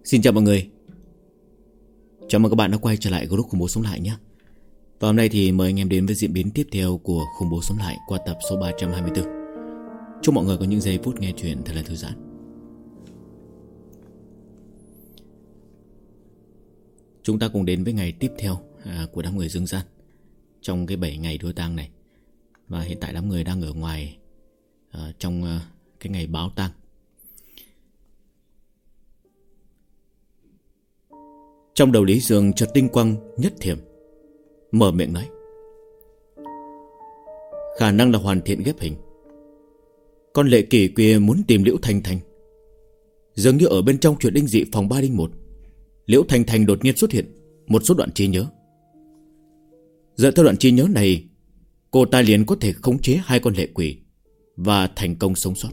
Xin chào mọi người. Chào mừng các bạn đã quay trở lại group Khủng Bố Sống Lại nhé. Và hôm nay thì mời anh em đến với diễn biến tiếp theo của Khủng Bố Sống Lại qua tập số 324. Chúc mọi người có những giây phút nghe chuyện thật là thư giãn. Chúng ta cùng đến với ngày tiếp theo của đám người Dương Gian trong cái 7 ngày đưa tang này. Và hiện tại đám người đang ở ngoài trong cái ngày báo tang. Trong đầu Lý Dương chợt tinh quang nhất thiểm, mở miệng nói: khả năng là hoàn thiện ghép hình. Con Lệ Kỳ kia muốn tìm Liễu Thanh Thanh. Dường như ở bên trong chuyện linh dị phòng 301, Liễu Thanh Thanh đột nhiên xuất hiện một số đoạn trí nhớ. Dựa theo đoạn trí nhớ này, cô ta liền có thể khống chế hai con lệ quỷ và thành công sống sót.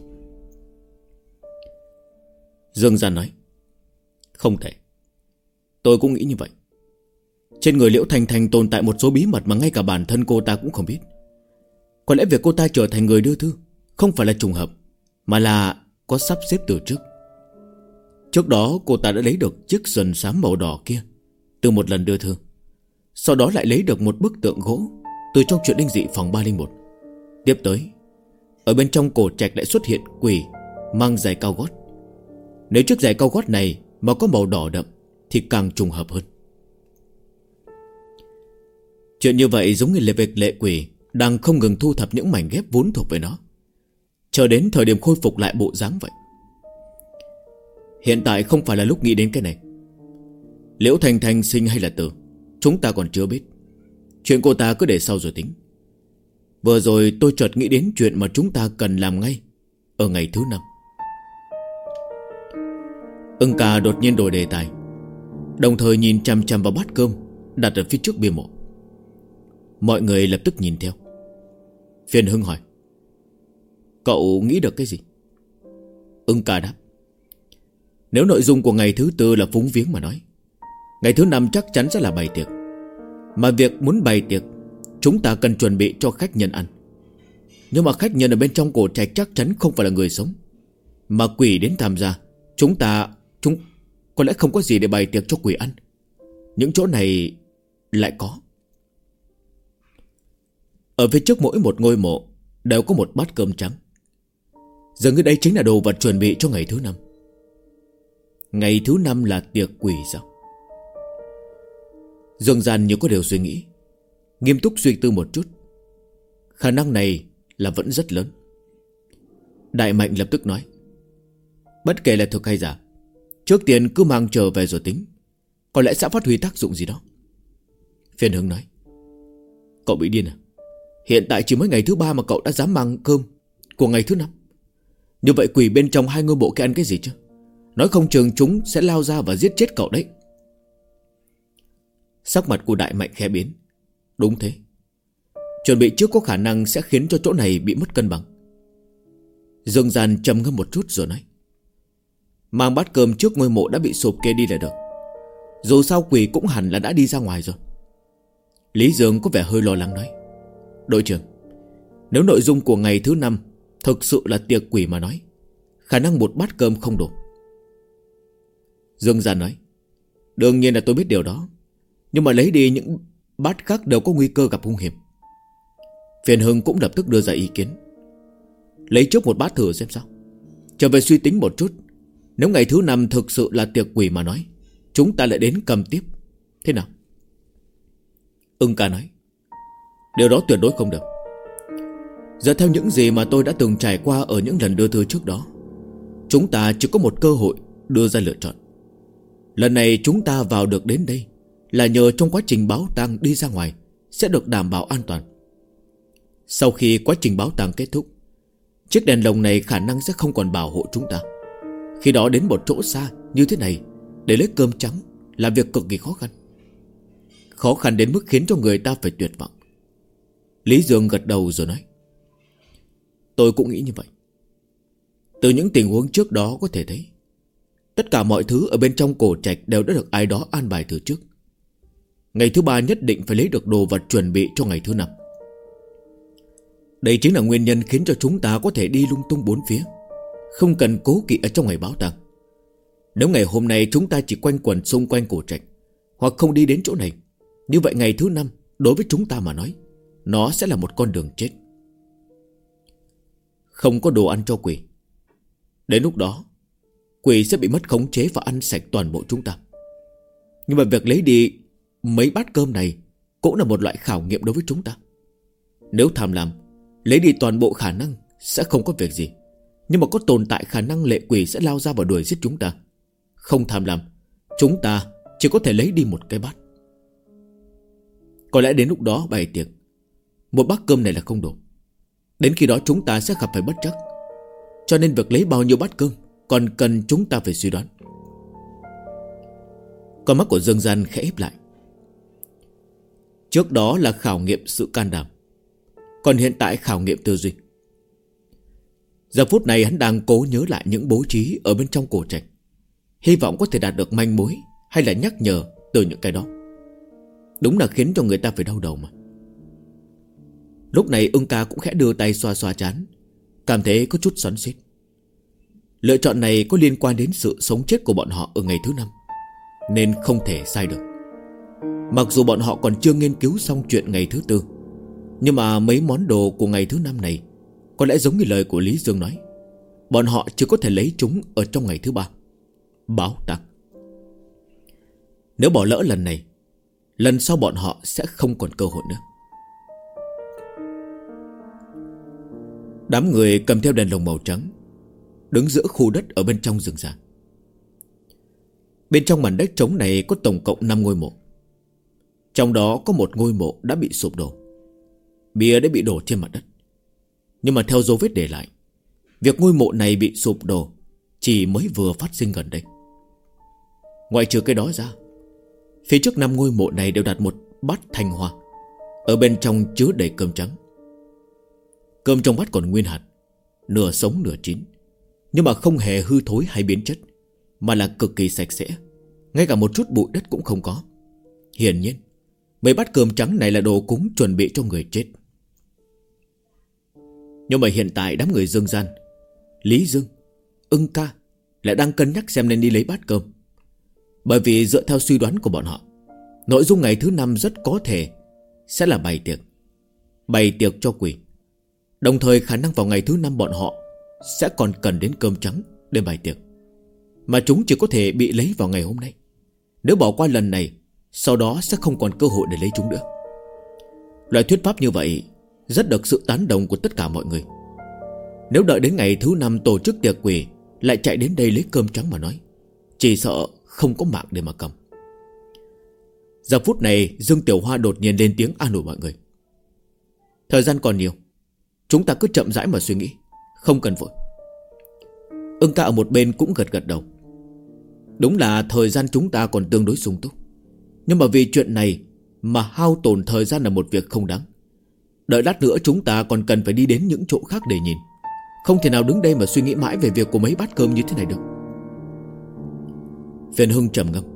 Dương Gian nói: không thể. Tôi cũng nghĩ như vậy. Trên người Liễu Thanh Thanh tồn tại một số bí mật mà ngay cả bản thân cô ta cũng không biết. Có lẽ việc cô ta trở thành người đưa thư không phải là trùng hợp, mà là có sắp xếp từ trước. Trước đó cô ta đã lấy được chiếc sườn xám màu đỏ kia từ một lần đưa thư. Sau đó lại lấy được một bức tượng gỗ từ trong chuyện linh dị phòng 301. Tiếp tới, ở bên trong cổ trạch lại xuất hiện quỷ mang giày cao gót. Nếu chiếc giày cao gót này mà có màu đỏ đậm thì càng trùng hợp hơn. Chuyện như vậy giống như việc lệ quỷ đang không ngừng thu thập những mảnh ghép vốn thuộc về nó, chờ đến thời điểm khôi phục lại bộ dáng vậy. Hiện tại không phải là lúc nghĩ đến cái này. Liễu Thanh Thanh sinh hay là tử, chúng ta còn chưa biết. Chuyện cô ta cứ để sau rồi tính. Vừa rồi tôi chợt nghĩ đến chuyện mà chúng ta cần làm ngay ở ngày thứ 5. Ưng Ca đột nhiên đổi đề tài, đồng thời nhìn chằm chằm vào bát cơm đặt ở phía trước bia mộ. Mọi người lập tức nhìn theo. Phiền Hưng hỏi: cậu nghĩ được cái gì? Ưng Ca đáp: nếu nội dung của ngày thứ 4 là phúng viếng mà nói, ngày thứ 5 chắc chắn sẽ là bày tiệc. Mà việc muốn bày tiệc, chúng ta cần chuẩn bị cho khách nhân ăn. Nhưng mà khách nhân ở bên trong cổ trạch chắc chắn không phải là người sống, mà quỷ đến tham gia. Chúng có lẽ không có gì để bày tiệc cho quỷ ăn. Những chỗ này lại có. Ở phía trước mỗi một ngôi mộ đều có một bát cơm trắng. Dường như đây chính là đồ vật chuẩn bị cho ngày thứ 5. Ngày thứ 5 là tiệc quỷ sao? Dương Gian như có điều suy nghĩ, nghiêm túc suy tư một chút. Khả năng này là vẫn rất lớn. Đại Mạnh lập tức nói: bất kể là thực hay giả, trước tiên cứ mang trở về rồi tính, có lẽ sẽ phát huy tác dụng gì đó. Phiền Hưng nói: cậu bị điên à? Hiện tại chỉ mới ngày thứ 3 mà cậu đã dám mang cơm của ngày thứ 5. Như vậy quỷ bên trong hai ngôi mộ kia ăn cái gì chứ? Nói không chừng chúng sẽ lao ra và giết chết cậu đấy. Sắc mặt của Đại Mạnh khẽ biến. Đúng thế, chuẩn bị trước có khả năng sẽ khiến cho chỗ này bị mất cân bằng. Dương Gian trầm ngâm một chút rồi nói: mang bát cơm trước ngôi mộ đã bị sụp kia đi là được. Dù sao quỷ cũng hẳn là đã đi ra ngoài rồi. Lý Dương có vẻ hơi lo lắng nói: đội trưởng, nếu nội dung của ngày thứ 5 thực sự là tiệc quỷ mà nói, khả năng một bát cơm không đủ. Dương Gian nói: đương nhiên là tôi biết điều đó, nhưng mà lấy đi những bát khác đều có nguy cơ gặp hung hiểm. Phiền Hưng cũng lập tức đưa ra ý kiến: lấy trước một bát thử xem sao. Trở về suy tính một chút, nếu ngày thứ 5 thực sự là tiệc quỷ mà nói, chúng ta lại đến cầm tiếp, thế nào? Ưng Ca nói: điều đó tuyệt đối không được. Dựa theo những gì mà tôi đã từng trải qua ở những lần đưa thư trước đó, chúng ta chỉ có một cơ hội đưa ra lựa chọn. Lần này chúng ta vào được đến đây là nhờ trong quá trình báo tang đi ra ngoài sẽ được đảm bảo an toàn. Sau khi quá trình báo tang kết thúc, chiếc đèn lồng này khả năng sẽ không còn bảo hộ chúng ta. Khi đó đến một chỗ xa như thế này để lấy cơm trắng là việc cực kỳ khó khăn. Khó khăn đến mức khiến cho người ta phải tuyệt vọng. Lý Dương gật đầu rồi nói: tôi cũng nghĩ như vậy. Từ những tình huống trước đó có thể thấy, tất cả mọi thứ ở bên trong cổ trạch đều đã được ai đó an bài từ trước. Ngày thứ 3 nhất định phải lấy được đồ vật chuẩn bị cho ngày thứ 5. Đây chính là nguyên nhân khiến cho chúng ta có thể đi lung tung bốn phía, không cần cố kỵ ở trong ngày báo tang. Nếu ngày hôm nay chúng ta chỉ quanh quẩn xung quanh cổ trạch, hoặc không đi đến chỗ này, như vậy ngày thứ 5 đối với chúng ta mà nói, nó sẽ là một con đường chết. Không có đồ ăn cho quỷ. Đến lúc đó quỷ sẽ bị mất khống chế và ăn sạch toàn bộ chúng ta. Nhưng mà việc lấy đi mấy bát cơm này cũng là một loại khảo nghiệm đối với chúng ta. Nếu tham lam, lấy đi toàn bộ khả năng sẽ không có việc gì. Nhưng mà có tồn tại khả năng lệ quỷ sẽ lao ra và đuổi giết chúng ta. Không tham lam, chúng ta chỉ có thể lấy đi một cái bát. Có lẽ đến lúc đó bày tiệc, một bát cơm này là không đủ. Đến khi đó chúng ta sẽ gặp phải bất trắc. Cho nên việc lấy bao nhiêu bát cơm còn cần chúng ta phải suy đoán. Con mắt của Dương Gian khẽ híp lại. Trước đó là khảo nghiệm sự can đảm, còn hiện tại khảo nghiệm tư duy. Giờ phút này hắn đang cố nhớ lại những bố trí ở bên trong cổ trạch, hy vọng có thể đạt được manh mối hay là nhắc nhở từ những cái đó. Đúng là khiến cho người ta phải đau đầu mà. Lúc này Ưng Ca cũng khẽ đưa tay xoa xoa trán, cảm thấy có chút xoắn xuýt. Lựa chọn này có liên quan đến sự sống chết của bọn họ ở ngày thứ 5, nên không thể sai được. Mặc dù bọn họ còn chưa nghiên cứu xong chuyện ngày thứ 4, nhưng mà mấy món đồ của ngày thứ 5 này có lẽ giống như lời của Lý Dương nói, bọn họ chỉ có thể lấy chúng ở trong ngày thứ 3. Báo tang. Nếu bỏ lỡ lần này, lần sau bọn họ sẽ không còn cơ hội nữa. Đám người cầm theo đèn lồng màu trắng, đứng giữa khu đất ở bên trong rừng già. Bên trong mảnh đất trống này có tổng cộng 5 ngôi mộ. Trong đó có một ngôi mộ đã bị sụp đổ, bia đã bị đổ trên mặt đất. Nhưng mà theo dấu vết để lại, việc ngôi mộ này bị sụp đổ chỉ mới vừa phát sinh gần đây. Ngoại trừ cái đó ra, phía trước 5 ngôi mộ này đều đặt một bát thanh hoa, ở bên trong chứa đầy cơm trắng. Cơm trong bát còn nguyên hạt, nửa sống nửa chín, nhưng mà không hề hư thối hay biến chất, mà là cực kỳ sạch sẽ, ngay cả một chút bụi đất cũng không có. Hiển nhiên mấy bát cơm trắng này là đồ cúng chuẩn bị cho người chết. Nhưng mà hiện tại đám người Dương Gian, Lý Dương, Ưng Ca lại đang cân nhắc xem nên đi lấy bát cơm. Bởi vì dựa theo suy đoán của bọn họ, nội dung ngày thứ 5 rất có thể sẽ là bày tiệc. Bày tiệc cho quỷ. Đồng thời khả năng vào ngày thứ 5 bọn họ sẽ còn cần đến cơm trắng để bày tiệc, mà chúng chỉ có thể bị lấy vào ngày hôm nay. Nếu bỏ qua lần này, sau đó sẽ không còn cơ hội để lấy chúng nữa. Loại thuyết pháp như vậy rất được sự tán đồng của tất cả mọi người. Nếu đợi đến ngày thứ 5 tổ chức tiệc quỷ lại chạy đến đây lấy cơm trắng mà nói, chỉ sợ không có mạng để mà cầm. Giờ phút này Dương Tiểu Hoa đột nhiên lên tiếng an ủi mọi người. Thời gian còn nhiều, chúng ta cứ chậm rãi mà suy nghĩ, không cần vội. Ưng Ca ở một bên cũng gật gật đầu. Đúng là thời gian chúng ta còn tương đối sung túc, nhưng mà vì chuyện này mà hao tổn thời gian là một việc không đáng. Đợi lát nữa chúng ta còn cần phải đi đến những chỗ khác để nhìn, không thể nào đứng đây mà suy nghĩ mãi về việc của mấy bát cơm như thế này được. Phiền Hưng trầm ngâm.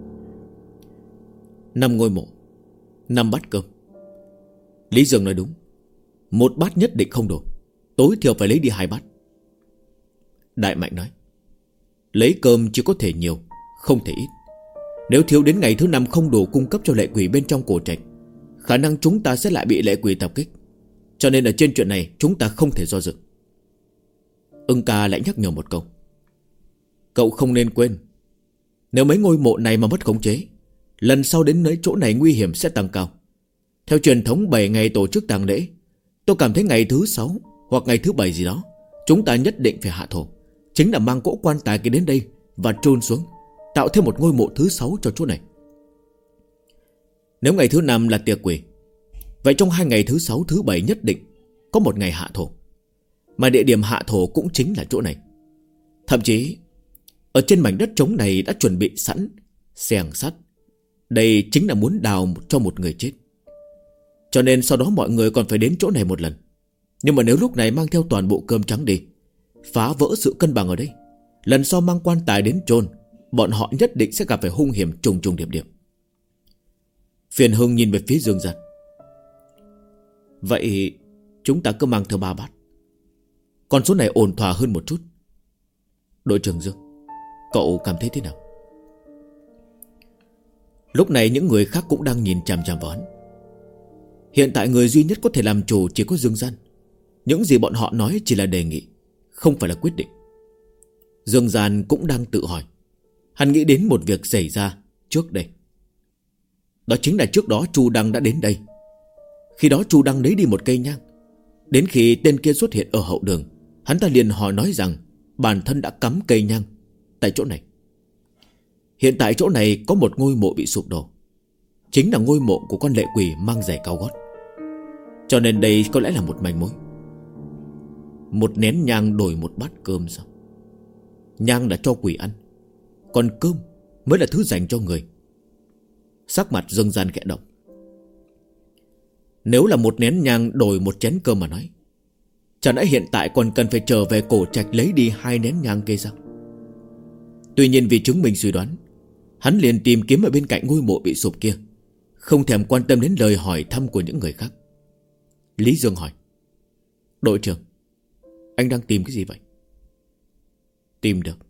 5 ngôi mộ, 5 bát cơm. Lý Dương nói đúng, một bát nhất định không đủ, tối thiểu phải lấy đi 2 bát. Đại Mạnh nói, lấy cơm chỉ có thể nhiều, không thể ít. Nếu thiếu đến ngày thứ 5 không đủ cung cấp cho lệ quỷ bên trong cổ trạch, khả năng chúng ta sẽ lại bị lệ quỷ tập kích. Cho nên ở trên chuyện này chúng ta không thể do dự. Ưng Ca lại nhắc nhở một câu. Cậu không nên quên, nếu mấy ngôi mộ này mà mất khống chế, lần sau đến nơi chỗ này nguy hiểm sẽ tăng cao. Theo truyền thống 7 ngày tổ chức tang lễ, tôi cảm thấy ngày thứ 6 hoặc ngày thứ 7 gì đó, chúng ta nhất định phải hạ thổ, chính là mang cỗ quan tài kia đến đây và chôn xuống, tạo thêm một ngôi mộ thứ 6 cho chỗ này. Nếu ngày thứ 5 là tiệc quỷ, vậy trong 2 ngày thứ 6, thứ 7 nhất định có một ngày hạ thổ, mà địa điểm hạ thổ cũng chính là chỗ này. Thậm chí ở trên mảnh đất trống này đã chuẩn bị sẵn xẻng sắt. Đây chính là muốn đào cho một người chết. Cho nên sau đó mọi người còn phải đến chỗ này một lần. Nhưng mà nếu lúc này mang theo toàn bộ cơm trắng đi, phá vỡ sự cân bằng ở đây, lần sau mang quan tài đến chôn, bọn họ nhất định sẽ gặp phải hung hiểm trùng trùng điệp điệp. Phiền Hưng nhìn về phía Dương Gian. Vậy chúng ta cứ mang theo 3 bát, con số này ổn thỏa hơn một chút. Đội trưởng Dương, cậu cảm thấy thế nào? Lúc này những người khác cũng đang nhìn chằm chằm vào hắn. Hiện tại người duy nhất có thể làm chủ chỉ có Dương Gian. Những gì bọn họ nói chỉ là đề nghị, không phải là quyết định. Dương Gian cũng đang tự hỏi. Hắn nghĩ đến một việc xảy ra trước đây. Đó chính là trước đó Chu Đăng đã đến đây. Khi đó Chu Đăng lấy đi một cây nhang. Đến khi tên kia xuất hiện ở hậu đường, hắn ta liền hỏi nói rằng bản thân đã cắm cây nhang tại chỗ này. Hiện tại chỗ này có một ngôi mộ bị sụp đổ, chính là ngôi mộ của con lệ quỷ mang giày cao gót. Cho nên đây có lẽ là một manh mối. Một nén nhang đổi một bát cơm sao? Nhang là cho quỷ ăn, còn cơm mới là thứ dành cho người. Sắc mặt Dương Gian khẽ động. Nếu là một nén nhang đổi một chén cơm mà nói, chẳng lẽ hiện tại còn cần phải trở về cổ trạch lấy đi 2 nén nhang kia sao? Tuy nhiên vì chứng minh suy đoán, hắn liền tìm kiếm ở bên cạnh ngôi mộ bị sụp kia, không thèm quan tâm đến lời hỏi thăm của những người khác. Lý Dương hỏi: Đội trưởng, anh đang tìm cái gì vậy? Tìm được.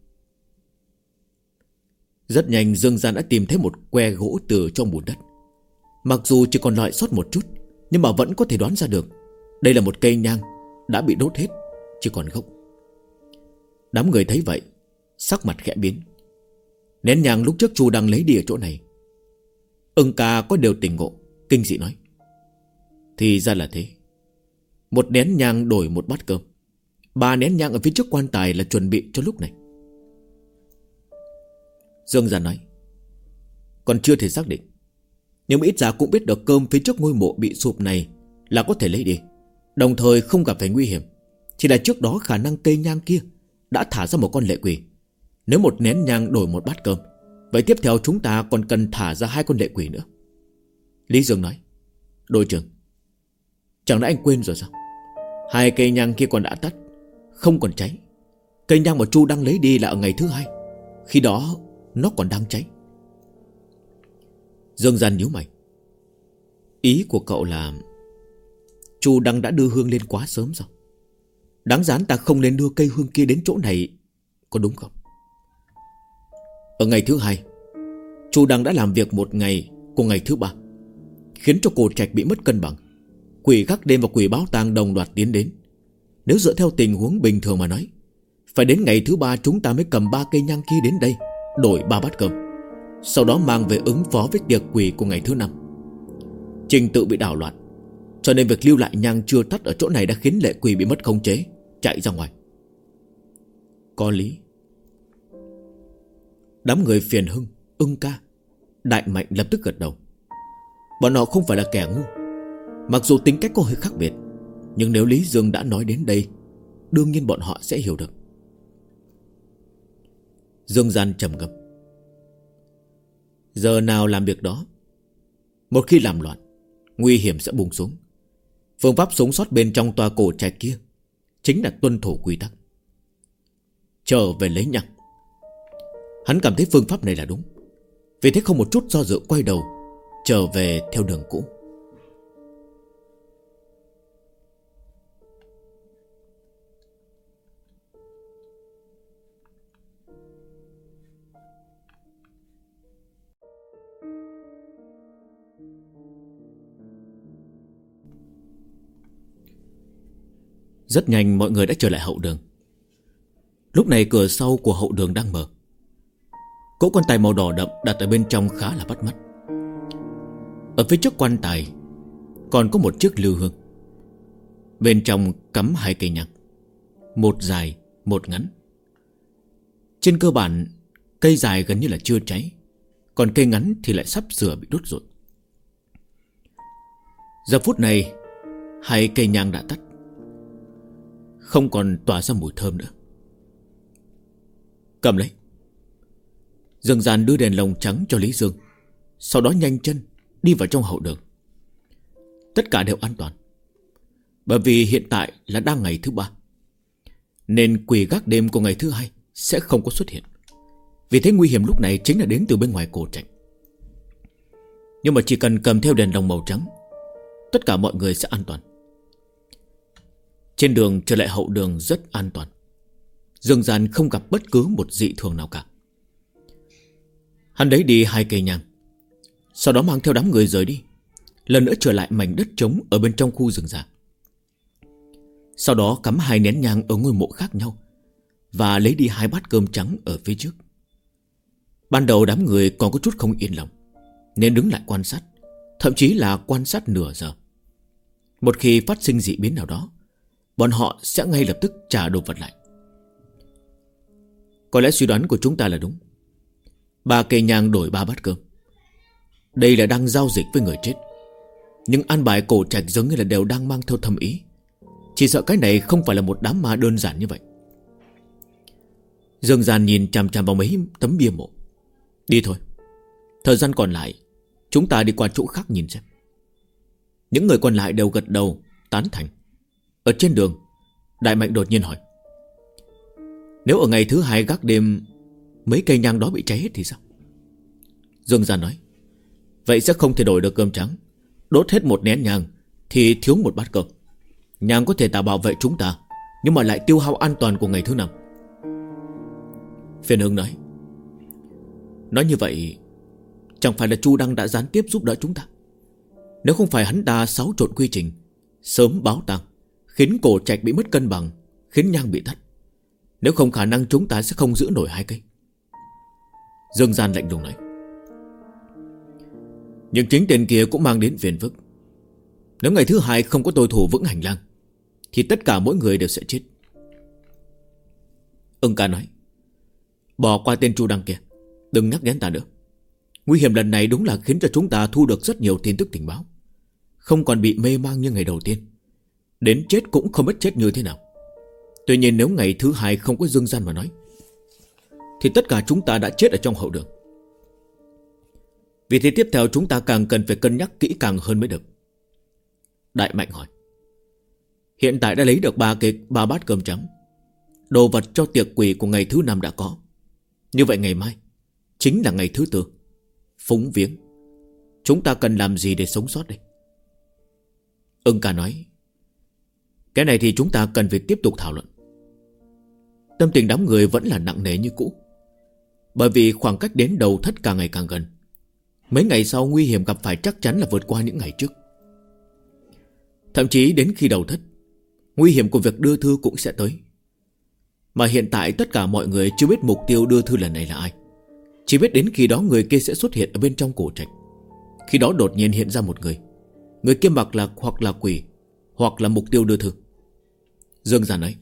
Rất nhanh Dương Gian đã tìm thấy một que gỗ từ trong bùn đất. Mặc dù chỉ còn lại sót một chút, nhưng mà vẫn có thể đoán ra được đây là một cây nhang đã bị đốt hết, chỉ còn gốc. Đám người thấy vậy, sắc mặt khẽ biến. Nén nhang lúc trước Chu đang lấy đi ở chỗ này. Ưng ca có điều tỉnh ngộ, kinh dị nói: Thì ra là thế. Một nén nhang đổi một bát cơm. 3 nén nhang ở phía trước quan tài là chuẩn bị cho lúc này. Dương Gian nói: Còn chưa thể xác định, nhưng mà ít ra cũng biết được cơm phía trước ngôi mộ bị sụp này là có thể lấy đi, đồng thời không gặp phải nguy hiểm. Chỉ là trước đó khả năng cây nhang kia đã thả ra một con lệ quỷ. Nếu một nén nhang đổi một bát cơm, vậy tiếp theo chúng ta còn cần thả ra 2 con lệ quỷ nữa. Lý Dương nói: Đội trưởng, chẳng lẽ anh quên rồi sao? 2 cây nhang kia còn đã tắt, không còn cháy. Cây nhang mà Chu đang lấy đi là ở ngày thứ 2, khi đó nó còn đang cháy. Dương Gian nhíu mày. Ý của cậu là Chu Đăng đã đưa hương lên quá sớm sao? Đáng giá ta không nên đưa cây hương kia đến chỗ này, có đúng không? Ở ngày thứ 2, Chu Đăng đã làm việc một ngày của ngày thứ 3, khiến cho cổ trạch bị mất cân bằng. Quỷ gác đêm và quỷ báo tang đồng loạt tiến đến. Nếu dựa theo tình huống bình thường mà nói, phải đến ngày thứ 3 chúng ta mới cầm 3 cây nhang kia đến đây, đổi 3 bát cơm, sau đó mang về ứng phó với tiệc quỷ của ngày thứ 5. Trình tự bị đảo loạn, cho nên việc lưu lại nhang chưa tắt ở chỗ này đã khiến lệ quỷ bị mất khống chế, chạy ra ngoài. Có lý. Đám người Phiền Hưng, Ưng ca, Đại Mạnh lập tức gật đầu. Bọn họ không phải là kẻ ngu. Mặc dù tính cách có hơi khác biệt, nhưng nếu Lý Dương đã nói đến đây, đương nhiên bọn họ sẽ hiểu được. Dương Gian trầm ngâm. Giờ nào làm việc đó. Một khi làm loạn, nguy hiểm sẽ bùng xuống. Phương pháp sống sót bên trong tòa cổ trạch kia chính là tuân thủ quy tắc, trở về lấy nhang. Hắn cảm thấy phương pháp này là đúng, vì thế không một chút do dự quay đầu trở về theo đường cũ. Rất nhanh mọi người đã trở lại hậu đường. Lúc này cửa sau của hậu đường đang mở. Cỗ quan tài màu đỏ đậm đặt ở bên trong khá là bắt mắt. Ở phía trước quan tài còn có một chiếc lư hương, bên trong cắm 2 cây nhang, một dài một ngắn. Trên cơ bản cây dài gần như là chưa cháy, còn cây ngắn thì lại sắp sửa bị đốt rồi. Giờ phút này 2 cây nhang đã tắt, không còn tỏa ra mùi thơm nữa. Cầm lấy. Dương Gian đưa đèn lồng trắng cho Lý Dương, sau đó nhanh chân đi vào trong hậu đường. Tất cả đều an toàn, bởi vì hiện tại là đang ngày thứ 3, nên quỷ gác đêm của ngày thứ 2 sẽ không có xuất hiện. Vì thế nguy hiểm lúc này chính là đến từ bên ngoài cổ trạch. Nhưng mà chỉ cần cầm theo đèn lồng màu trắng, tất cả mọi người sẽ an toàn. Trên đường trở lại hậu đường rất an toàn. Dương Gian không gặp bất cứ một dị thường nào cả. Hắn lấy đi 2 cây nhang, Sau đó mang theo đám người rời đi, lần nữa trở lại mảnh đất trống ở bên trong khu rừng già. Sau đó cắm 2 nén nhang ở ngôi mộ khác nhau, và lấy đi 2 bát cơm trắng ở phía trước. Ban đầu đám người còn có chút không yên lòng, nên đứng lại quan sát, thậm chí là quan sát nửa giờ. Một khi phát sinh dị biến nào đó, bọn họ sẽ ngay lập tức trả đồ vật lại. Có lẽ suy đoán của chúng ta là đúng. 3 cây nhang đổi 3 bát cơm. Đây là đang giao dịch với người chết. Nhưng an bài cổ trạch giống như là đều đang mang theo thâm ý. Chỉ sợ cái này không phải là một đám ma đơn giản như vậy. Dương Gian nhìn chằm chằm vào mấy tấm bia mộ. Đi thôi, thời gian còn lại chúng ta đi qua chỗ khác nhìn xem. Những người còn lại đều gật đầu tán thành. Ở trên đường, Đại Mạnh đột nhiên hỏi: nếu ở ngày thứ 2 gác đêm mấy cây nhang đó bị cháy hết thì sao? Dương Gian nói: vậy sẽ không thể đổi được cơm trắng. Đốt hết 1 nén nhang thì thiếu 1 bát cơm. Nhang có thể tạo bảo vệ chúng ta, nhưng mà lại tiêu hao an toàn của ngày thứ 5. Phiền Hưng nói: nói như vậy chẳng phải là Chu Đăng đã gián tiếp giúp đỡ chúng ta? Nếu không phải hắn ta xáo trộn quy trình, sớm báo tang, khiến cổ trạch bị mất cân bằng, khiến nhang bị tắt, nếu không khả năng chúng ta sẽ không giữ nổi 2 cây. Dương Gian lạnh lùng nói: nhưng chính tên kia cũng mang đến phiền phức. Nếu ngày thứ 2 không có tôi thủ vững hành lang, thì tất cả mỗi người đều sẽ chết. Ưng Ca nói: bỏ qua tên Chu Đăng kia, đừng nhắc đến ta nữa. Nguy hiểm lần này đúng là khiến cho chúng ta thu được rất nhiều tin tức tình báo, không còn bị mê mang như ngày đầu tiên. Đến chết cũng không biết chết như thế nào. Tuy nhiên nếu ngày thứ 2 không có Dương Gian mà nói, thì tất cả chúng ta đã chết ở trong hậu đường. Vì thế tiếp theo chúng ta càng cần phải cân nhắc kỹ càng hơn mới được. Đại Mạnh hỏi: hiện tại đã lấy được 3 bát cơm trắng, đồ vật cho tiệc quỷ của ngày thứ 5 đã có. Như vậy ngày mai chính là ngày thứ 4, phúng viếng. Chúng ta cần làm gì để sống sót đây? Ưng Ca nói: cái này thì chúng ta cần phải tiếp tục thảo luận. Tâm tình đám người vẫn là nặng nề như cũ, bởi vì khoảng cách đến đầu thất càng ngày càng gần. Mấy ngày sau nguy hiểm gặp phải chắc chắn là vượt qua những ngày trước. Thậm chí đến khi đầu thất, nguy hiểm của việc đưa thư cũng sẽ tới. Mà hiện tại tất cả mọi người chưa biết mục tiêu đưa thư lần này là ai. Chỉ biết đến khi đó người kia sẽ xuất hiện ở bên trong cổ trạch. Khi đó đột nhiên hiện ra một người. Người kia mặc là hoặc là quỷ, hoặc là mục tiêu đưa thư. Dương Gian nói: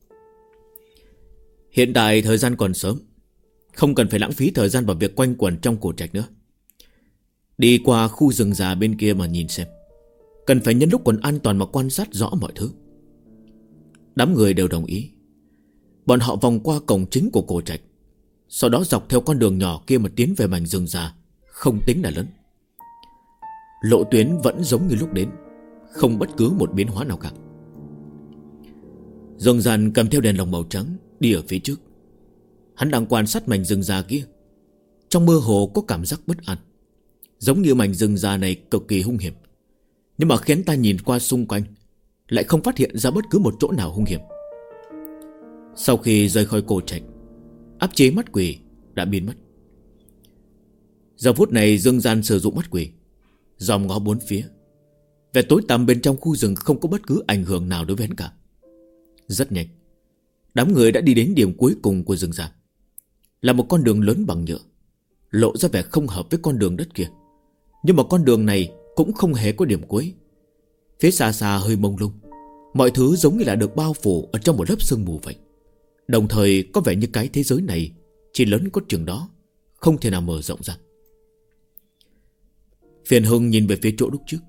hiện tại thời gian còn sớm, không cần phải lãng phí thời gian vào việc quanh quẩn trong cổ trạch nữa. Đi qua khu rừng già bên kia mà nhìn xem. Cần phải nhân lúc còn an toàn mà quan sát rõ mọi thứ. Đám người đều đồng ý. Bọn họ vòng qua cổng chính của cổ trạch, sau đó dọc theo con đường nhỏ kia mà tiến về mảnh rừng già, không tính là lớn. Lộ tuyến vẫn giống như lúc đến, không bất cứ một biến hóa nào cả. Dương Gian cầm theo đèn lồng màu trắng đi ở phía trước. Hắn đang quan sát mảnh rừng già kia. Trong mơ hồ có cảm giác bất an, giống như mảnh rừng già này cực kỳ hung hiểm. Nhưng mà khiến ta nhìn qua xung quanh, lại không phát hiện ra bất cứ một chỗ nào hung hiểm. Sau khi rời khỏi cổ trạch, áp chế mắt quỷ đã biến mất. Giờ phút này Dương Gian sử dụng mắt quỷ, dòm ngó bốn phía. Vẻ tối tăm bên trong khu rừng không có bất cứ ảnh hưởng nào đối với hắn cả. Rất nhanh, đám người đã đi đến điểm cuối cùng của rừng già. Là một con đường lớn bằng nhựa, lộ ra vẻ không hợp với con đường đất kia. Nhưng mà con đường này cũng không hề có điểm cuối. Phía xa xa hơi mông lung, mọi thứ giống như là được bao phủ ở trong một lớp sương mù vậy. Đồng thời có vẻ như cái thế giới này chỉ lớn có chừng đó, không thể nào mở rộng ra. Phiền Hưng nhìn về phía chỗ lúc trước.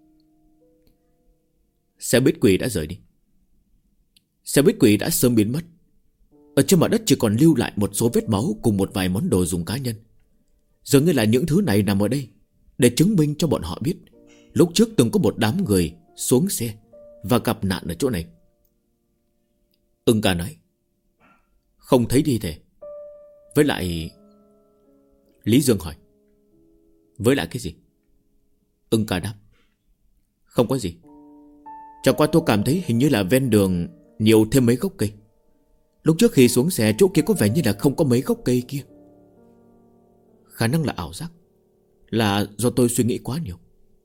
Xe buýt quỷ đã rời đi. Xe buýt quỷ đã sớm biến mất. Ở trên mặt đất chỉ còn lưu lại một số vết máu cùng một vài món đồ dùng cá nhân. Dường như là những thứ này nằm ở đây để chứng minh cho bọn họ biết lúc trước từng có một đám người xuống xe và gặp nạn ở chỗ này. Ưng Ca nói: không thấy thi thể. Với lại... Lý Dương hỏi: với lại cái gì? Ưng Ca đáp: không có gì. Chẳng qua tôi cảm thấy hình như là ven đường nhiều thêm mấy gốc cây. Lúc trước khi xuống xe chỗ kia có vẻ như là không có mấy gốc cây kia. Khả năng là ảo giác. Là do tôi suy nghĩ quá nhiều.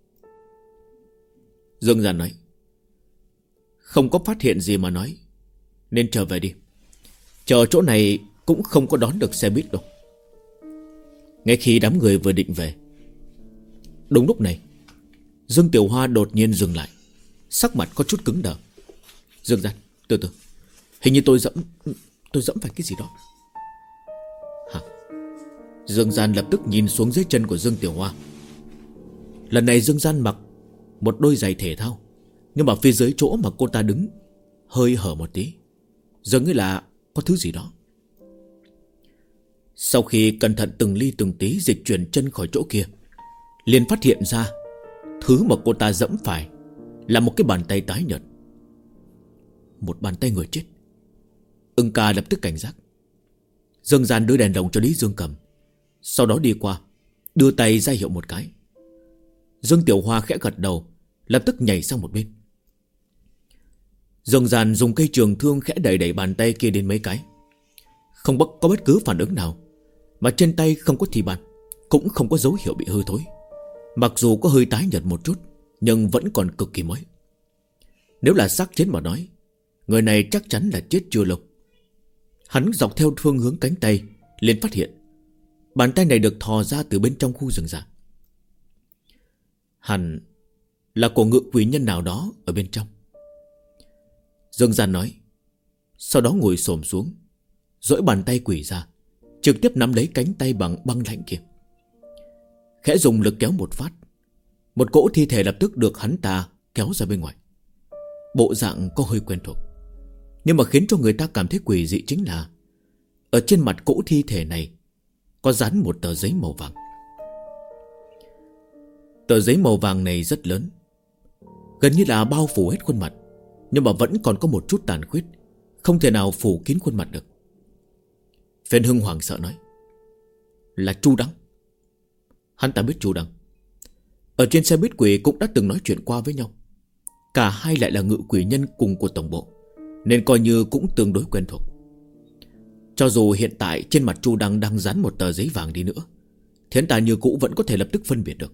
Dương Giản nói: Không có phát hiện gì mà nói, nên trở về đi. Chờ chỗ này cũng không có đón được xe buýt đâu. Ngay khi đám người vừa định về, đúng lúc này Dương Tiểu Hoa đột nhiên dừng lại, sắc mặt có chút cứng đờ. Dương Giản, từ từ, hình như tôi dẫm phải cái gì đó. Hả? Dương Gian lập tức nhìn xuống dưới chân của Dương Tiểu Hoa. Lần này Dương Gian mặc một đôi giày thể thao, nhưng mà phía dưới chỗ mà cô ta đứng hơi hở một tí, dường như là có thứ gì đó. Sau khi cẩn thận từng ly từng tí dịch chuyển chân khỏi chỗ kia, liền phát hiện ra thứ mà cô ta dẫm phải là một cái bàn tay tái nhợt. Một bàn tay người chết. Ưng ca lập tức cảnh giác. Dương Gian đưa đèn đồng cho Lý Dương cầm, sau đó đi qua, đưa tay ra hiệu một cái. Dương Tiểu Hoa khẽ gật đầu, lập tức nhảy sang một bên. Dương Gian dùng cây trường thương khẽ đẩy đẩy bàn tay kia đến mấy cái. Không có bất cứ phản ứng nào, mà trên tay không có thì bàn, cũng không có dấu hiệu bị hư thối. Mặc dù có hơi tái nhợt một chút, nhưng vẫn còn cực kỳ mới. Nếu là xác chết mà nói, người này chắc chắn là chết chưa lâu. Hắn dọc theo phương hướng cánh tay, liền phát hiện bàn tay này được thò ra từ bên trong khu rừng già. Hẳn là của ngự quỷ nhân nào đó ở bên trong. Dương Gian nói, sau đó ngồi xổm xuống, duỗi bàn tay quỷ ra, trực tiếp nắm lấy cánh tay bằng băng lạnh kia. Khẽ dùng lực kéo một phát, một cỗ thi thể lập tức được hắn ta kéo ra bên ngoài. Bộ dạng có hơi quen thuộc, nhưng mà khiến cho người ta cảm thấy quỷ dị chính là ở trên mặt cỗ thi thể này có dán một tờ giấy màu vàng. Tờ giấy màu vàng này rất lớn, gần như là bao phủ hết khuôn mặt, nhưng mà vẫn còn có một chút tàn khuyết, không thể nào phủ kín khuôn mặt được. Phiền Hưng hoảng sợ nói, là Chu Đăng. Hắn ta biết Chu Đăng, ở trên xe buýt quỷ cũng đã từng nói chuyện qua với nhau. Cả hai lại là ngự quỷ nhân cùng của tổng bộ, nên coi như cũng tương đối quen thuộc. Cho dù hiện tại trên mặt Chu Đăng đang dán một tờ giấy vàng đi nữa, thì hắn ta như cũ vẫn có thể lập tức phân biệt được.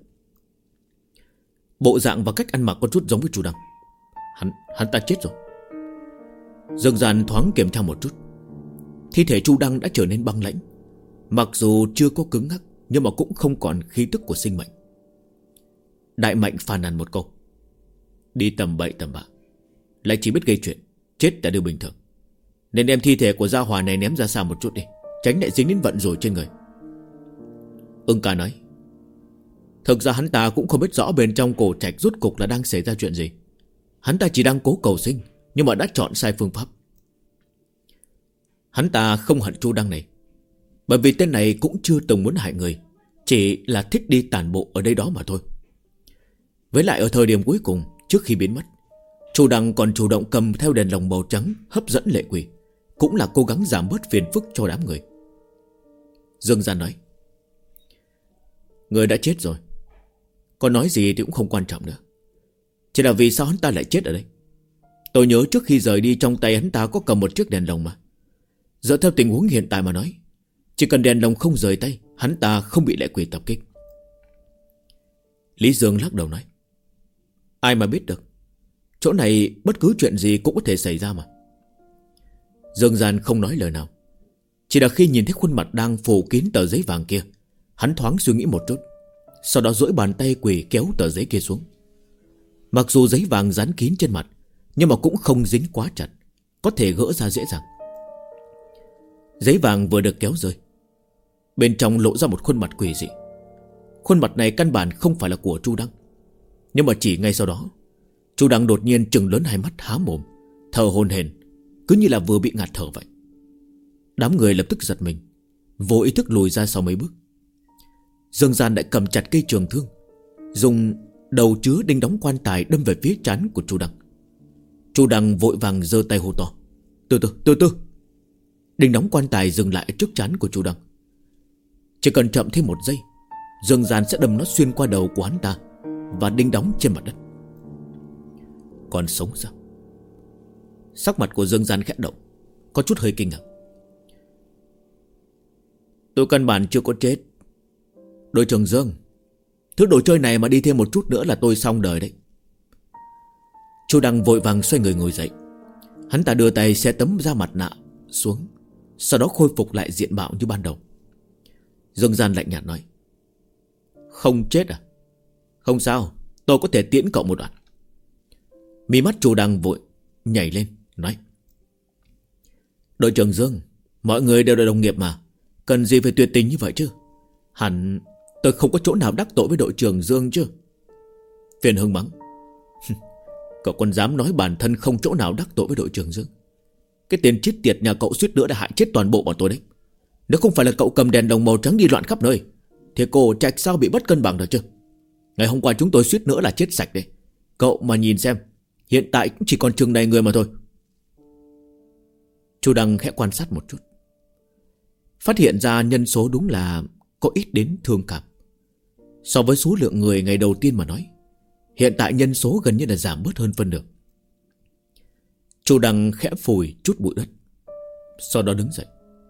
Bộ dạng và cách ăn mặc có chút giống với Chu Đăng. Hắn ta chết rồi. Dương Gian thoáng kiểm tra một chút. Thi thể Chu Đăng đã trở nên băng lãnh, mặc dù chưa có cứng ngắc, nhưng mà cũng không còn khí tức của sinh mệnh. Đại Mạnh phàn nàn một câu, đi tầm bậy tầm bạ, lại chỉ biết gây chuyện, chết là điều bình thường. Nên đem thi thể của gia hỏa này ném ra xa một chút đi, tránh lại dính đến vận rủi trên người. Ưng ca nói, thực ra hắn ta cũng không biết rõ bên trong cổ trạch rốt cục là đang xảy ra chuyện gì. Hắn ta chỉ đang cố cầu sinh, nhưng mà đã chọn sai phương pháp. Hắn ta không hận Chu Đăng này, bởi vì tên này cũng chưa từng muốn hại người, chỉ là thích đi tản bộ ở đây đó mà thôi. Với lại ở thời điểm cuối cùng, trước khi biến mất, Chu Đăng còn chủ động cầm theo đèn lồng màu trắng hấp dẫn lệ quỷ, cũng là cố gắng giảm bớt phiền phức cho đám người. Dương Gian nói, người đã chết rồi, còn nói gì thì cũng không quan trọng nữa. Chỉ là vì sao hắn ta lại chết ở đây? Tôi nhớ trước khi rời đi trong tay hắn ta có cầm một chiếc đèn lồng mà. Dựa theo tình huống hiện tại mà nói, chỉ cần đèn lồng không rời tay, hắn ta không bị lệ quỷ tập kích. Lý Dương lắc đầu nói, ai mà biết được, chỗ này bất cứ chuyện gì cũng có thể xảy ra mà. Dương Gian không nói lời nào, chỉ là khi nhìn thấy khuôn mặt đang phủ kín tờ giấy vàng kia, hắn thoáng suy nghĩ một chút, sau đó duỗi bàn tay quỷ kéo tờ giấy kia xuống. Mặc dù giấy vàng dán kín trên mặt, nhưng mà cũng không dính quá chặt, có thể gỡ ra dễ dàng. Giấy vàng vừa được kéo rơi, bên trong lộ ra một khuôn mặt quỷ dị. Khuôn mặt này căn bản không phải là của Chu Đăng, nhưng mà chỉ ngay sau đó, Chu Đăng đột nhiên trừng lớn hai mắt há mồm, thở hổn hển, cứ như là vừa bị ngạt thở vậy. Đám người lập tức giật mình, vô ý thức lùi ra sau mấy bước. Dương Gian đã cầm chặt cây trường thương, dùng đầu chứa đinh đóng quan tài đâm về phía trán của Chu Đăng. Chu Đăng vội vàng giơ tay hô to, từ từ. Đinh đóng quan tài dừng lại trước trán của Chu Đăng. Chỉ cần chậm thêm một giây, Dương Gian sẽ đâm nó xuyên qua đầu của hắn ta và đinh đóng trên mặt đất. Còn sống sao? Sắc mặt của Dương Gian khẽ động, có chút hơi kinh ngạc. Tôi căn bản chưa có chết. Đội trưởng Dương, Thứ đồ chơi này mà đi thêm một chút nữa là tôi xong đời đấy. Chu Đăng vội vàng xoay người ngồi dậy. Hắn ta đưa tay xé tấm da mặt nạ xuống, sau đó khôi phục lại diện mạo như ban đầu. Dương Gian lạnh nhạt nói: Không chết à? Không sao, tôi có thể tiễn cậu một đoạn. Mí mắt Chu Đăng vội nhảy lên nói: Đội trưởng Dương, mọi người đều là đồng nghiệp mà, cần gì phải tuyệt tình như vậy chứ? Hẳn tôi không có chỗ nào đắc tội với đội trưởng Dương chứ? Phiền Hưng mắng: Cậu còn dám nói bản thân không chỗ nào đắc tội với đội trưởng Dương? Cái tên chết tiệt nhà cậu suýt nữa đã hại chết toàn bộ bọn tôi đấy. Nếu không phải là cậu cầm đèn đồng màu trắng đi loạn khắp nơi thì cô Trạch sao bị bất cân bằng được chứ? Ngày hôm qua chúng tôi suýt nữa là chết sạch đấy. Cậu mà nhìn xem, hiện tại cũng chỉ còn chừng này người mà thôi. Chu Đăng khẽ quan sát một chút, phát hiện ra nhân số đúng là có ít đến thương cảm. So với số lượng người ngày đầu tiên mà nói, hiện tại nhân số gần như là giảm bớt hơn phân nửa. Chu Đăng khẽ phủi chút bụi đất, sau đó đứng dậy: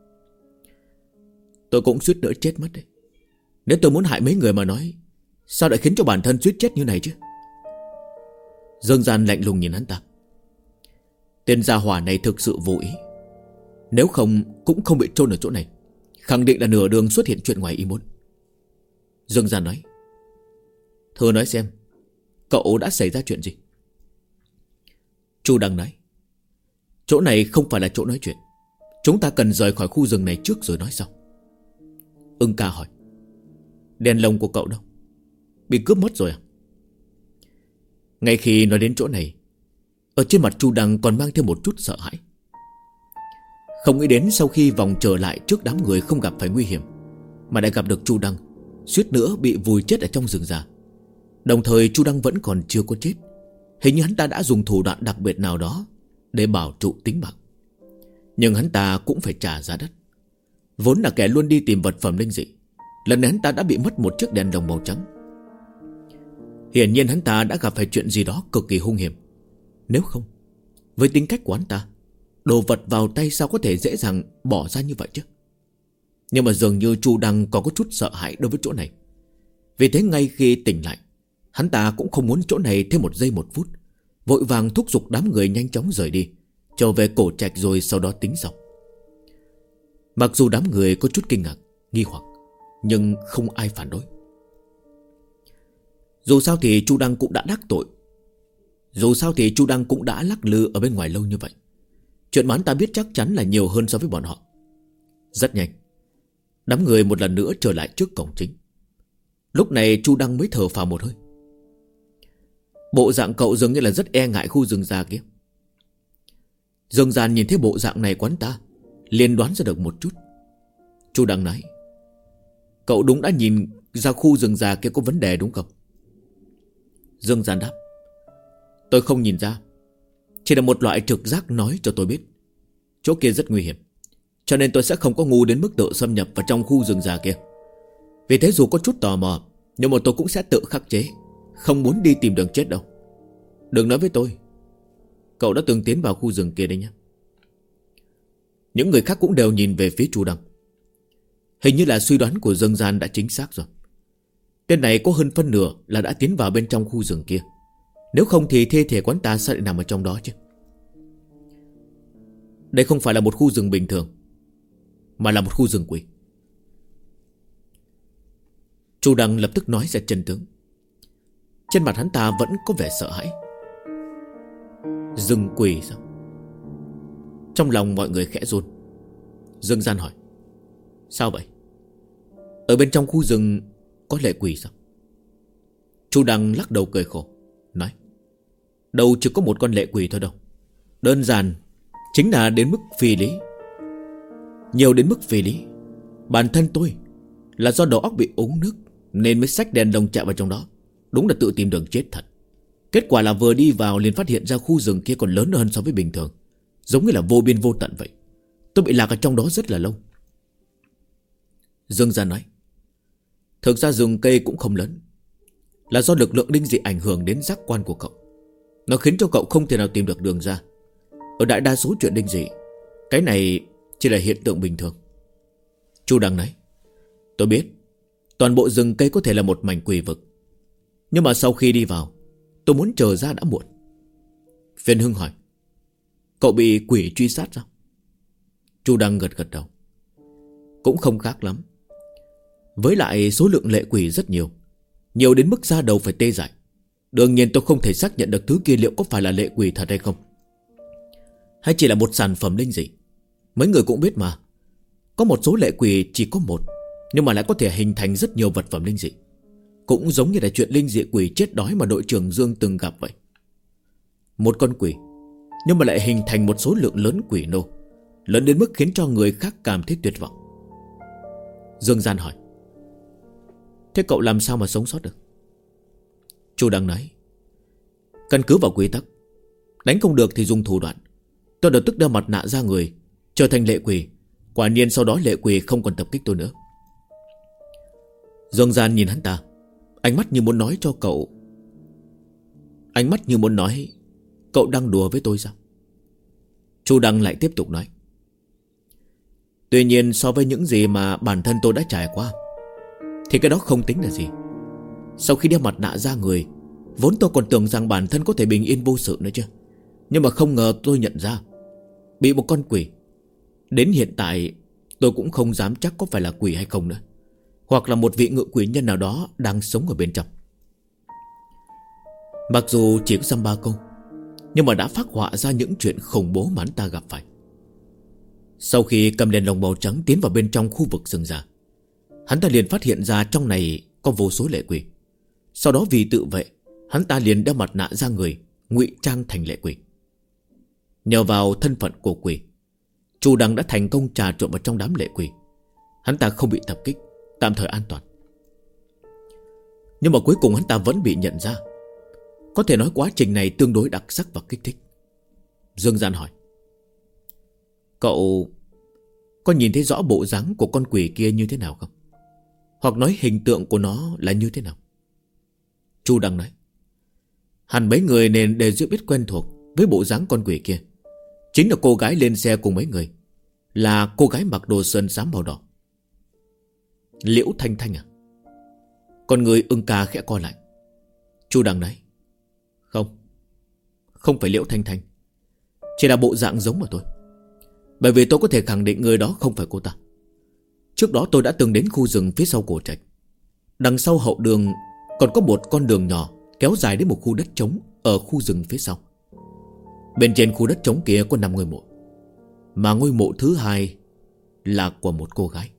Tôi cũng suýt nữa chết mất đấy. Nếu tôi muốn hại mấy người mà nói, sao lại khiến cho bản thân suýt chết như này chứ? Dương Gian lạnh lùng nhìn hắn ta. Tên gia hỏa này thực sự vô ý, nếu không cũng không bị chôn ở chỗ này. Khẳng định là nửa đường xuất hiện chuyện ngoài ý muốn. Dương Gian nói: Thưa nói xem, cậu đã xảy ra chuyện gì? Chu Đăng nói: Chỗ này không phải là chỗ nói chuyện, chúng ta cần rời khỏi khu rừng này trước rồi nói sau. Ưng Ca hỏi: Đèn lồng của cậu đâu? Bị cướp mất rồi à? Ngay khi nói đến chỗ này, ở trên mặt Chu Đăng còn mang thêm một chút sợ hãi. Không nghĩ đến sau khi vòng trở lại trước đám người không gặp phải nguy hiểm, mà lại gặp được Chu Đăng, suýt nữa bị vùi chết ở trong rừng già. Đồng thời Chu Đăng vẫn còn chưa có chết. Hình như hắn ta đã dùng thủ đoạn đặc biệt nào đó để bảo trụ tính mạng. Nhưng hắn ta cũng phải trả giá đắt. Vốn là kẻ luôn đi tìm vật phẩm linh dị, lần này hắn ta đã bị mất một chiếc đèn đồng màu trắng. Hiển nhiên hắn ta đã gặp phải chuyện gì đó cực kỳ hung hiểm. Nếu không, với tính cách của hắn ta, đồ vật vào tay sao có thể dễ dàng bỏ ra như vậy chứ? Nhưng mà dường như Chu Đăng còn có chút sợ hãi đối với chỗ này. Vì thế ngay khi tỉnh lại, hắn ta cũng không muốn chỗ này thêm một giây một phút, vội vàng thúc giục đám người nhanh chóng rời đi, trở về cổ trạch rồi sau đó tính sau. Mặc dù đám người có chút kinh ngạc, nghi hoặc, nhưng không ai phản đối. Dù sao thì Chu Đăng cũng đã đắc tội. Dù sao thì Chu Đăng cũng đã lắc lư ở bên ngoài lâu như vậy. Chuyện mà hắn ta biết chắc chắn là nhiều hơn so với bọn họ. Rất nhanh, đám người một lần nữa trở lại trước cổng chính. Lúc này Chu Đăng mới thở phào một hơi. Bộ dạng cậu dường như là rất e ngại khu rừng già kia. Dương Gian nhìn thấy bộ dạng này của hắn ta, liền đoán ra được một chút. Chu Đăng nói: Cậu đúng đã nhìn ra khu rừng già kia có vấn đề đúng không? Dương Gian đáp: Tôi không nhìn ra, chỉ là một loại trực giác nói cho tôi biết chỗ kia rất nguy hiểm, cho nên tôi sẽ không có ngu đến mức tự xâm nhập vào trong khu rừng già kia. Vì thế dù có chút tò mò, nhưng mà tôi cũng sẽ tự khắc chế, không muốn đi tìm đường chết đâu. Đừng nói với tôi cậu đã từng tiến vào khu rừng kia đấy nhé. Những người khác cũng đều nhìn về phía Chu Đăng. Hình như là suy đoán của Dương Gian đã chính xác rồi. Tên này có hơn phân nửa là đã tiến vào bên trong khu rừng kia. Nếu không thì thi thể quán ta sẽ lại nằm ở trong đó chứ. Đây không phải là một khu rừng bình thường, mà là một khu rừng quỷ. Chu Đăng lập tức nói ra chân tướng. Trên mặt hắn ta vẫn có vẻ sợ hãi. Rừng quỷ sao? Trong lòng mọi người khẽ run. Dương Gian hỏi: Sao vậy? Ở bên trong khu rừng có lệ quỷ sao? Chu Đăng lắc đầu cười khổ, nói: Đâu chỉ có một con lệ quỷ thôi đâu. Đơn giản chính là đến mức phi lý. Nhiều đến mức phi lý. Bản thân tôi là do đầu óc bị uống nước nên mới xách đèn lồng chạy vào trong đó. Đúng là tự tìm đường chết thật. Kết quả là vừa đi vào liền phát hiện ra khu rừng kia còn lớn hơn so với bình thường, giống như là vô biên vô tận vậy. Tôi bị lạc ở trong đó rất là lâu. Dương Gian nói: Thực ra rừng cây cũng không lớn, là do lực lượng linh dị ảnh hưởng đến giác quan của cậu. Nó khiến cho cậu không thể nào tìm được đường ra. Ở đại đa số chuyện linh dị, cái này chỉ là hiện tượng bình thường. Chu Đăng nói: Tôi biết toàn bộ rừng cây có thể là một mảnh quỷ vực, Nhưng mà sau khi đi vào, tôi muốn trở ra đã muộn. Phiền Hưng hỏi: Cậu bị quỷ truy sát sao? Chu Đăng gật gật đầu: Cũng không khác lắm. Với lại số lượng lệ quỷ rất nhiều, nhiều đến mức da đầu phải tê dại. Đương nhiên tôi không thể xác nhận được thứ kia liệu có phải là lệ quỷ thật hay không, hay chỉ là một sản phẩm linh dị. Mấy người cũng biết mà, có một số lệ quỷ chỉ có một, nhưng mà lại có thể hình thành rất nhiều vật phẩm linh dị. Cũng giống như là chuyện linh dị quỷ chết đói mà đội trưởng Dương từng gặp vậy. Một con quỷ, nhưng mà lại hình thành một số lượng lớn quỷ nô, lớn đến mức khiến cho người khác cảm thấy tuyệt vọng. Dương Gian hỏi: Thế cậu làm sao mà sống sót được? Chu Đăng nói: Căn cứ vào quy tắc, đánh không được thì dùng thủ đoạn. Tôi lập tức đeo mặt nạ ra người, trở thành lệ quỷ. Quả nhiên sau đó lệ quỷ không còn tập kích tôi nữa. Dương Gian nhìn hắn ta, ánh mắt như muốn nói cho cậu, ánh mắt như muốn nói cậu đang đùa với tôi sao? Chu Đăng lại tiếp tục nói: Tuy nhiên so với những gì mà bản thân tôi đã trải qua thì cái đó không tính là gì. Sau khi đeo mặt nạ ra người, vốn tôi còn tưởng rằng bản thân có thể bình yên vô sự nữa chứ. Nhưng mà không ngờ tôi nhận ra bị một con quỷ. Đến hiện tại tôi cũng không dám chắc có phải là quỷ hay không nữa, hoặc là một vị ngự quỷ nhân nào đó đang sống ở bên trong. Mặc dù chỉ có dăm ba câu, nhưng mà đã phác họa ra những chuyện khủng bố mà hắn ta gặp phải. Sau khi cầm đèn lồng màu trắng tiến vào bên trong khu vực rừng già, hắn ta liền phát hiện ra trong này có vô số lệ quỷ. Sau đó vì tự vệ, hắn ta liền đeo mặt nạ ra người, ngụy trang thành lệ quỷ. Nhờ vào thân phận của quỷ, Chu Đăng đã thành công trà trộn vào trong đám lệ quỷ. Hắn ta không bị tập kích, tạm thời an toàn. Nhưng mà cuối cùng hắn ta vẫn bị nhận ra. Có thể nói quá trình này tương đối đặc sắc và kích thích. Dương Gian hỏi: Cậu có nhìn thấy rõ bộ dáng của con quỷ kia như thế nào không? Hoặc nói hình tượng của nó là như thế nào? Chu Đăng nói: Hẳn mấy người nên đều rất biết quen thuộc với bộ dáng con quỷ kia. Chính là cô gái lên xe cùng mấy người, là cô gái mặc đồ sơn xám màu đỏ. Liễu Thanh Thanh à? Con người Ưng Ca khẽ co lại. Chu Đăng nói: Không phải Liễu Thanh Thanh, chỉ là bộ dạng giống mà thôi. Bởi vì tôi có thể khẳng định người đó không phải cô ta. Trước đó tôi đã từng đến khu rừng phía sau cổ trạch. Đằng sau hậu đường còn có một con đường nhỏ kéo dài đến một khu đất trống ở khu rừng phía sau. Bên trên khu đất trống kia có 5 ngôi mộ, mà ngôi mộ thứ 2 là của một cô gái.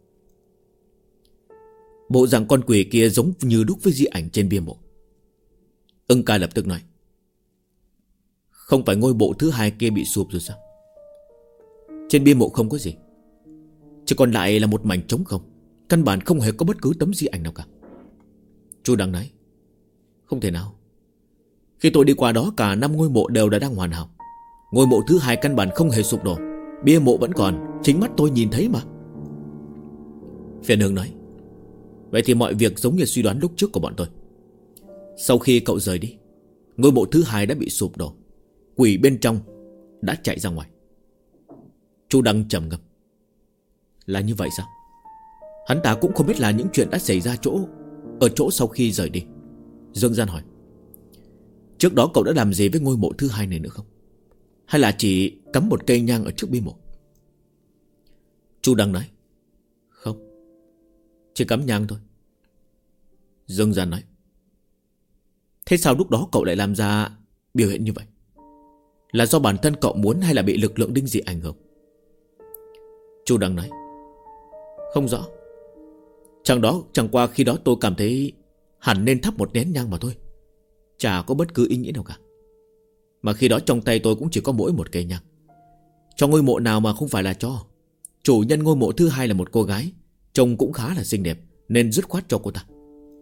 Bộ dạng con quỷ kia giống như đúc với di ảnh trên bia mộ. Ưng Ca lập tức nói: Không phải ngôi mộ thứ 2 kia bị sụp rồi sao? Trên bia mộ không có gì, chỉ còn lại là một mảnh trống không, căn bản không hề có bất cứ tấm di ảnh nào cả. Chu Đăng nói: Không thể nào. Khi tôi đi qua đó, cả 5 ngôi mộ đều đã đang hoàn hảo. Ngôi mộ thứ 2 căn bản không hề sụp đổ, bia mộ vẫn còn, chính mắt tôi nhìn thấy mà. Phiền Hưng nói: Vậy thì mọi việc giống như suy đoán lúc trước của bọn tôi. Sau khi cậu rời đi, ngôi mộ thứ 2 đã bị sụp đổ, quỷ bên trong đã chạy ra ngoài. Chu Đăng trầm ngâm: Là như vậy sao? Hắn ta cũng không biết là những chuyện đã xảy ra ở chỗ sau khi rời đi. Dương Gian hỏi: Trước đó cậu đã làm gì với ngôi mộ thứ 2 này nữa không? Hay là chỉ cắm một cây nhang ở trước bia mộ? Chu Đăng nói: Không, chỉ cắm nhang thôi. Dương Gian nói: Thế sao lúc đó cậu lại làm ra biểu hiện như vậy? Là do bản thân cậu muốn hay là bị lực lượng linh dị ảnh hưởng? Chu Đăng nói: Không rõ. Chẳng qua khi đó tôi cảm thấy hẳn nên thắp một nén nhang mà thôi, chả có bất cứ ý nghĩa nào cả. Mà khi đó trong tay tôi cũng chỉ có mỗi một cây nhang. Cho ngôi mộ nào mà không phải là cho. Chủ nhân ngôi mộ thứ 2 là một cô gái, trông cũng khá là xinh đẹp, nên dứt khoát cho cô ta.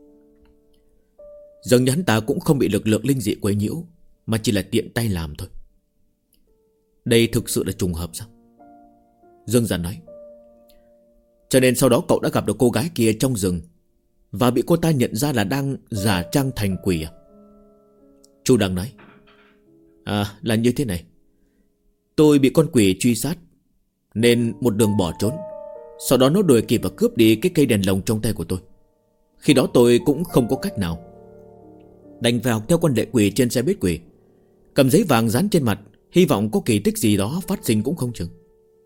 Dường như hắn ta cũng không bị lực lượng linh dị quấy nhiễu, mà chỉ là tiện tay làm thôi. Đây thực sự là trùng hợp sao? Dương Gian nói: Cho nên sau đó cậu đã gặp được cô gái kia trong rừng, và bị cô ta nhận ra là đang giả trang thành quỷ à? Chu Đăng nói: Là như thế này. Tôi bị con quỷ truy sát, nên một đường bỏ trốn. Sau đó nó đuổi kịp và cướp đi cái cây đèn lồng trong tay của tôi. Khi đó tôi cũng không có cách nào. đành phải học theo con lệ quỷ trên xe buýt quỷ, cầm giấy vàng dán trên mặt, hy vọng có kỳ tích gì đó phát sinh cũng không chừng.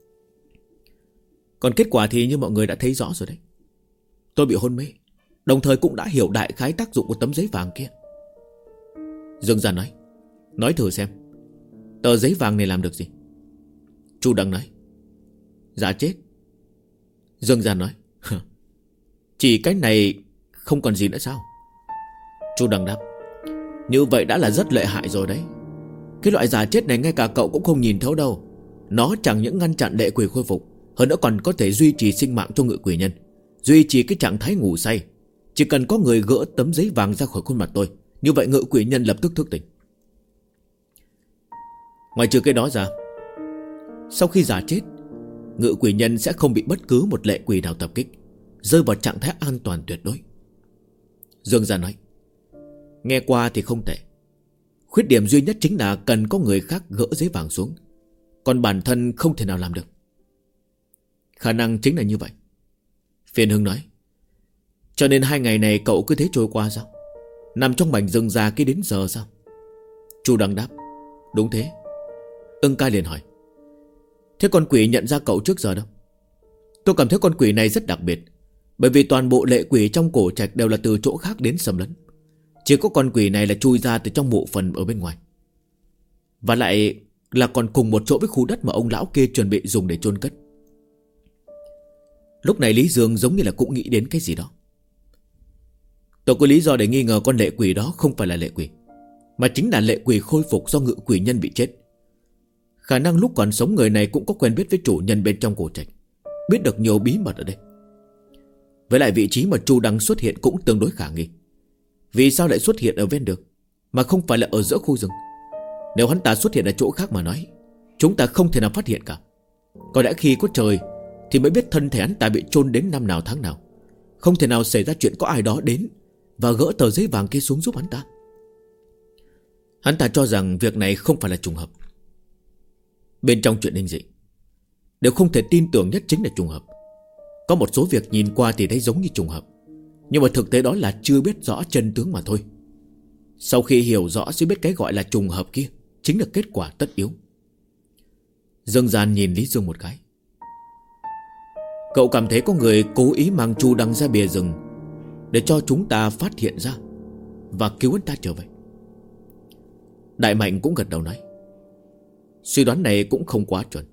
Còn kết quả thì như mọi người đã thấy rõ rồi đấy. Tôi bị hôn mê, đồng thời cũng đã hiểu đại khái tác dụng của tấm giấy vàng kia. Dương Gian nói thử xem, tờ giấy vàng này làm được gì? Chu Đăng nói, dạ chết. Dương Gian nói, chỉ cái này không còn gì nữa sao? Chu Đăng đáp, như vậy đã là rất lợi hại rồi đấy. Cái loại giả chết này ngay cả cậu cũng không nhìn thấu đâu. Nó chẳng những ngăn chặn lệ quỷ khôi phục, hơn nữa còn có thể duy trì sinh mạng cho ngự quỷ nhân, duy trì cái trạng thái ngủ say. Chỉ cần có người gỡ tấm giấy vàng ra khỏi khuôn mặt tôi, như vậy ngự quỷ nhân lập tức thức tỉnh. Ngoài trừ cái đó ra, sau khi giả chết, ngự quỷ nhân sẽ không bị bất cứ một lệ quỷ nào tập kích, rơi vào trạng thái an toàn tuyệt đối. Dương Gia nói, nghe qua thì không tệ. Khuyết điểm duy nhất chính là cần có người khác gỡ giấy vàng xuống, còn bản thân không thể nào làm được. Khả năng chính là như vậy. Phiền Hưng nói, cho nên 2 ngày này cậu cứ thế trôi qua sao? Nằm trong mảnh rừng già kia đến giờ sao? Chu Đăng đáp, đúng thế. Ưng Ca liền hỏi, thế con quỷ nhận ra cậu trước giờ đâu? Tôi cảm thấy con quỷ này rất đặc biệt, bởi vì toàn bộ lệ quỷ trong cổ trạch đều là từ chỗ khác đến xâm lấn. Chỉ có con quỷ này là chui ra từ trong mộ phần ở bên ngoài, và lại là còn cùng một chỗ với khu đất mà ông lão kia chuẩn bị dùng để chôn cất. Lúc này Lý Dương giống như là cũng nghĩ đến cái gì đó. Tôi có lý do để nghi ngờ con lệ quỷ đó không phải là lệ quỷ, mà chính là lệ quỷ khôi phục do ngự quỷ nhân bị chết. Khả năng lúc còn sống người này cũng có quen biết với chủ nhân bên trong cổ trạch, biết được nhiều bí mật ở đây. Với lại vị trí mà Chu Đăng xuất hiện cũng tương đối khả nghi. Vì sao lại xuất hiện ở ven đường mà không phải là ở giữa khu rừng? Nếu hắn ta xuất hiện ở chỗ khác mà nói, chúng ta không thể nào phát hiện cả. Có lẽ khi có trời thì mới biết thân thể hắn ta bị chôn đến năm nào tháng nào. Không thể nào xảy ra chuyện có ai đó đến và gỡ tờ giấy vàng kia xuống giúp hắn ta. Hắn ta cho rằng việc này không phải là trùng hợp. Bên trong chuyện linh dị, điều không thể tin tưởng nhất chính là trùng hợp. Có một số việc nhìn qua thì thấy giống như trùng hợp, nhưng mà thực tế đó là chưa biết rõ chân tướng mà thôi. Sau khi hiểu rõ sẽ biết cái gọi là trùng hợp kia chính là kết quả tất yếu. Dương Gian nhìn Lý Dương một cái. Cậu cảm thấy có người cố ý mang Chu Đăng ra bìa rừng để cho chúng ta phát hiện ra và cứu hắn ta trở về. Đại Mạnh cũng gật đầu nói, suy đoán này cũng không quá chuẩn.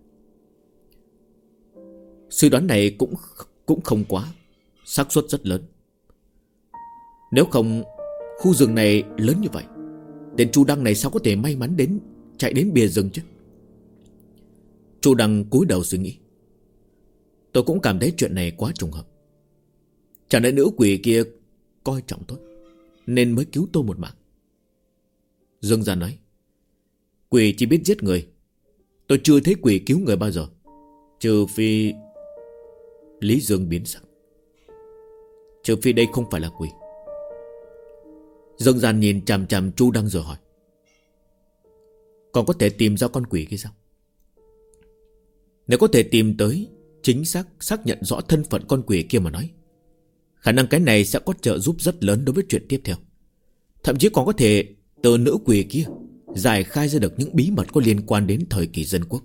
Suy đoán này cũng không quá, xác suất rất lớn. Nếu không, khu rừng này lớn như vậy, tên Chu Đăng này sao có thể may mắn chạy đến bìa rừng chứ? Chu Đăng cúi đầu suy nghĩ. Tôi cũng cảm thấy chuyện này quá trùng hợp. Chẳng lẽ nữ quỷ kia coi trọng tôi nên mới cứu tôi một mạng? Dương Gia nói, quỷ chỉ biết giết người, tôi chưa thấy quỷ cứu người bao giờ. Trừ phi... Lý Dương biến sắc. Trừ phi đây không phải là quỷ. Dương Gian nhìn chằm chằm Chu Đăng rồi hỏi, còn có thể tìm ra con quỷ kia sao? Nếu có thể tìm tới, chính xác xác nhận rõ thân phận con quỷ kia mà nói, khả năng cái này sẽ có trợ giúp rất lớn đối với chuyện tiếp theo. Thậm chí còn có thể từ nữ quỷ kia giải khai ra được những bí mật có liên quan đến thời kỳ dân quốc.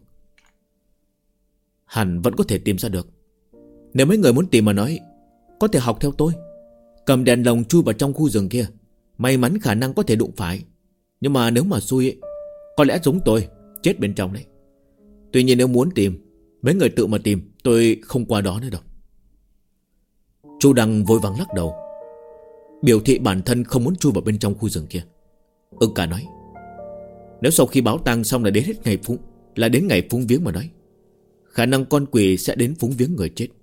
Hẳn vẫn có thể tìm ra được. Nếu mấy người muốn tìm mà nói, có thể học theo tôi, cầm đèn lồng chui vào trong khu rừng kia. May mắn khả năng có thể đụng phải, nhưng mà nếu mà xui ấy, có lẽ giống tôi chết bên trong đấy. Tuy nhiên nếu muốn tìm, mấy người tự mà tìm, tôi không qua đó nữa đâu. Chu Đăng vội vàng lắc đầu, biểu thị bản thân không muốn chui vào bên trong khu rừng kia. Ưng Ca nói, nếu sau khi báo tang xong là đến ngày phúng viếng mà nói, khả năng con quỷ sẽ đến phúng viếng người chết.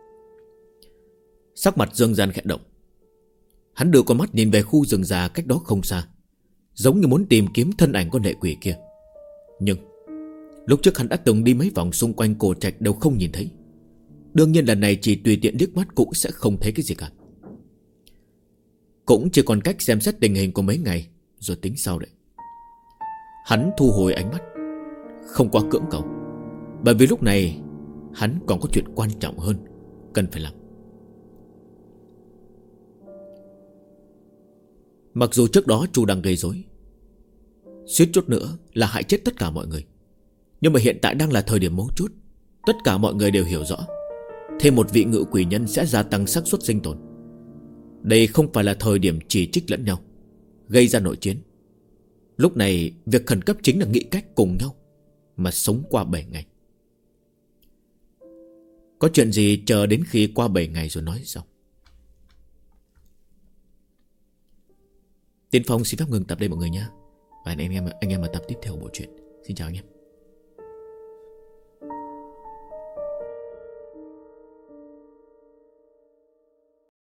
Sắc mặt Dương Gian khẽ động. Hắn đưa con mắt nhìn về khu rừng già cách đó không xa, giống như muốn tìm kiếm thân ảnh con lệ quỷ kia. Nhưng lúc trước hắn đã từng đi mấy vòng xung quanh cổ trạch đều không nhìn thấy. Đương nhiên lần này chỉ tùy tiện liếc mắt cũng sẽ không thấy cái gì cả. Cũng chỉ còn cách xem xét tình hình của mấy ngày rồi tính sau đấy. Hắn thu hồi ánh mắt, không quá cưỡng cầu, bởi vì lúc này hắn còn có chuyện quan trọng hơn cần phải làm. Mặc dù trước đó Chu đang gây rối, suýt chút nữa là hại chết tất cả mọi người, nhưng mà hiện tại đang là thời điểm mấu chốt. Tất cả mọi người đều hiểu rõ thêm một vị ngự quỷ nhân sẽ gia tăng xác suất sinh tồn. Đây không phải là thời điểm chỉ trích lẫn nhau, gây ra nội chiến. Lúc này việc khẩn cấp chính là nghĩ cách cùng nhau mà sống qua 7 ngày. Có chuyện gì chờ đến khi qua 7 ngày rồi nói sau. Tiên Phong xin phép ngừng tập đây mọi người nhé. Và anh em ở tập tiếp theo bộ truyện. Xin chào anh em.